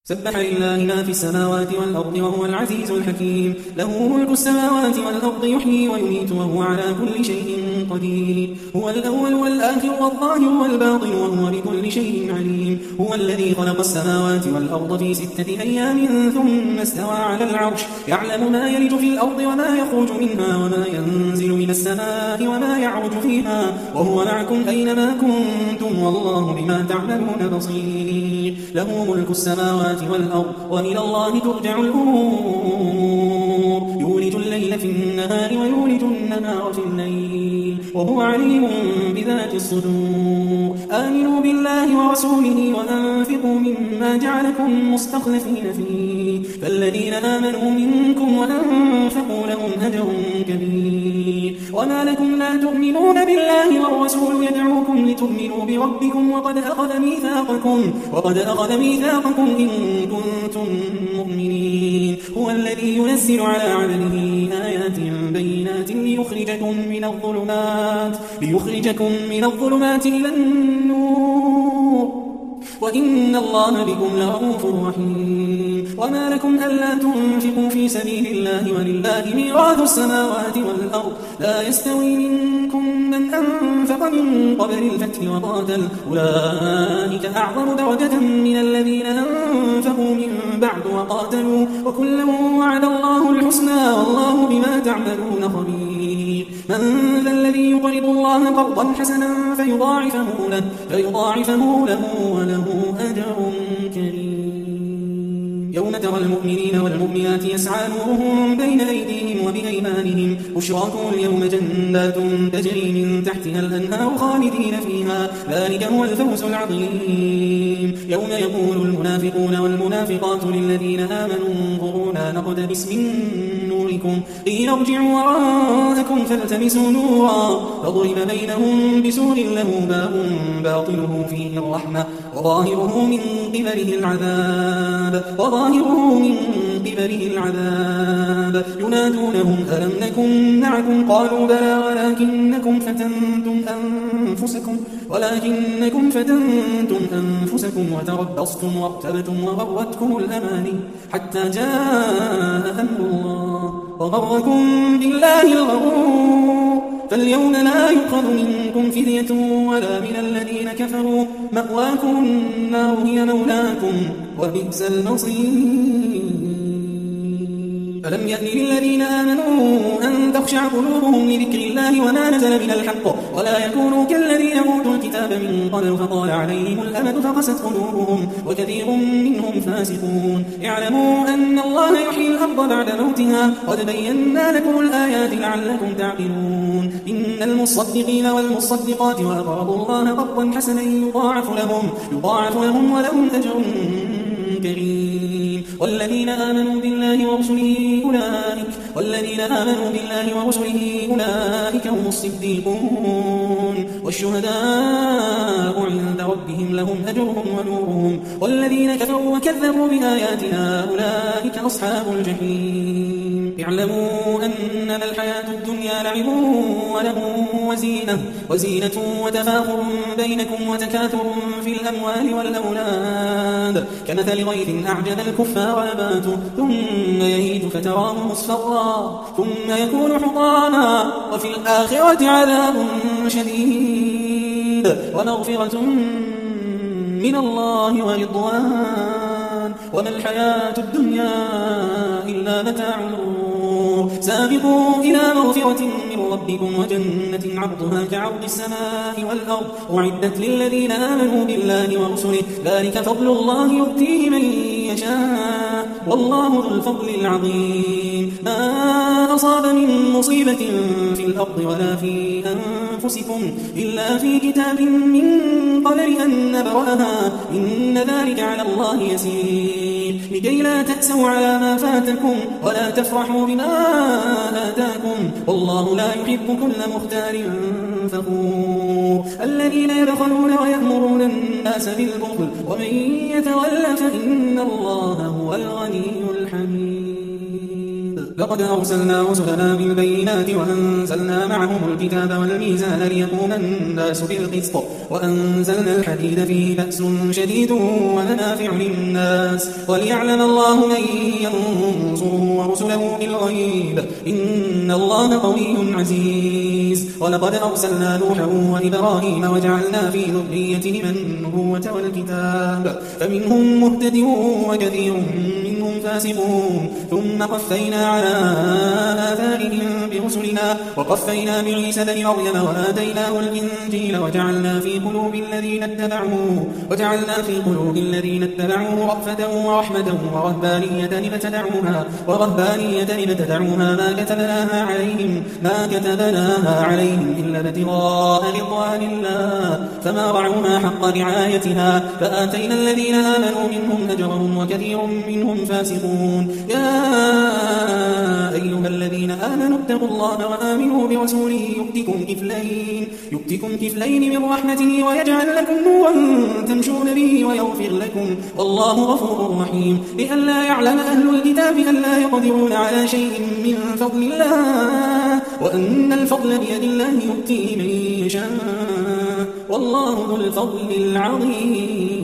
سبح لله ما في السماوات والأرض وهو العزيز الحكيم. له ملك السماوات والأرض يحيي ويميت وهو على كل شيء قدير. هو الأول والآخر والظاهر والباطن وهو بكل شيء عليم. هو الذي خلق السماوات والأرض في 6 أيام ثم استوى على العرش. يعلم ما يلج في الأرض وما يخرج منها وما ينزل من السماء وما يعرج فيها وهو معكم أينما كنتم والله بما تعملون بصير. له ملك السماوات والأرض وإلى الله ترجع الأمور. يولج الليل في النهار ويولج النهار في الليل وهو عليم بذات الصدور. آمنوا بالله ورسوله وأنفقوا مما جعلكم مستخلفين فيه فالذين آمنوا منكم وأنفقوا لهم أجر كبير. وما لكم لا تؤمنون بالله والرسول يدعوكم لتؤمنوا بربكم وقد أخذ ميثاقكم إن كنتم مؤمنين. هو الذي ينزل على عبده آيات بينات ليخرجكم من الظلمات إلى النور وإن الله بكم لرؤوف رحيم. وما لكم ألا تنفقوا في سبيل الله ولله ميراث السماوات والأرض لا يستوي منكم من أنفق من قبل الفتح وقاتل أولئك أعظم درجة من الذين أنفقوا من بعد وقاتلوا وكلا وعد الله الحسنى والله بما تعملون خبير. من ذا الذي يقرض الله قرضا حسنا فيضاعفه له وله أجر كريم. يوم ترى المؤمنين والمؤمنات يسعى نورهم بين أيديهم وبأيمانهم بشراكم اليوم جنات تجري من تحتها الأنهار خالدين فيها ذلك هو الفوز العظيم. يوم يقول المنافقون والمنافقات للذين آمنوا انظرونا نقتبس من نوركم قيل ارجعوا وراءكم فالتمسوا نورا فضرب بينهم بسور له باب باطنه فيه الرحمة وظاهره من قبله العذاب ينادونهم ألم نكن معكم قالوا بلى ولكنكم فتنتم أنفسكم وتربصتم وارتبتم وغرتكم الأماني حتى جاء أمر الله وغركم بالله الغرور. فاليوم لا يؤخذ منكم فدية ولا من الذين كفروا مأواكم النار هي مولاكم وبئس المصير. ألم يأن للذين آمنوا أن تخشع قلوبهم لذكر الله وما نزل من الحق ولا يكونوا كالذين أوتوا الكتاب من قبل فطال عليهم الأمد فقست قلوبهم وكثير منهم فاسقون. اعلموا أن الله يحيي الأرض بعد موتها قد بينا لكم الآيات لعلكم تعقلون. إن المصدقين والمصدقات وأقرضوا الله قرضا حسنا يضاعف لهم ولهم أجر كريم. والذين آمنوا بالله ورسله أولئك هم الصديقون والشهداء عند ربهم لهم أجرهم ونورهم. والذين كفروا وكذبوا بآياتنا أولئك أصحاب الجحيم. اعلموا أنما الحياة الدنيا لعب وله وزينة وتفاخر بينكم وتكاثر في الأموال والأولاد كمثل غيث أعجب الكفار نباته ثم يهيج فتراه مصفرا ثم يكون حطاما وفي الآخرة عذاب شديد ومغفرة من الله ورضوان وما الحياة الدنيا إلا متاع الغرور. سابقوا إلى مغفرة من ربكم وجنة عرضها كعرض السماء والأرض أعدت للذين آمنوا بالله ورسله ذلك فضل الله يؤتيه من يشاء والله ذو الفضل العظيم. ما أصاب من مصيبة في الأرض ولا في أنفسكم إلا في كتاب من قبل أن نبرأها إن ذلك على الله يسير لكي لا تأسوا على ما فاتكم ولا تفرحوا بما آتاكم والله لا يحب كل مختال فخور. الذين يبخلون ويأمرون الناس بالبخل ومن يتول فإن الله هو الغني الحميد. لقد أرسلنا رسلنا بالبينات وأنزلنا معهم الكتاب والميزان ليقوم الناس بالقسط وأنزلنا الحديد فيه بأس شديد ومنافع للناس وليعلم الله من ينصره ورسله بالغيب إن الله قوي عزيز. ولقد أرسلنا نوحا وإبراهيم وجعلنا في ذريتهما النبوة والكتاب فمنهم مهتد وكثير منهم فاسقون ثم قفينا على آثارهم برسلنا وقفينا بعيسى بن مريم وآتيناه الإنجيل وجعلنا في قلوب الذين اتبعوه رأفة ورحمة ورهبانية ابتدعوها ما كتبناها عليهم إلا ابتغاء رضوان الله فما رعوها حق رعايتها فآتينا الذين آمنوا منهم أجرهم وكثير منهم فاسقون. يا أيها الذين آمنوا اتقوا الله وآمنوا برسوله يؤتكم كفلين من رحمته ويجعل لكم نورا تمشون به ويغفر لكم والله غفور رحيم. لئلا يعلم أهل الكتاب ألا يقدرون على شيء من فضل الله وأن الفضل بيد الله يؤتيه من يشاء والله ذو الفضل العظيم.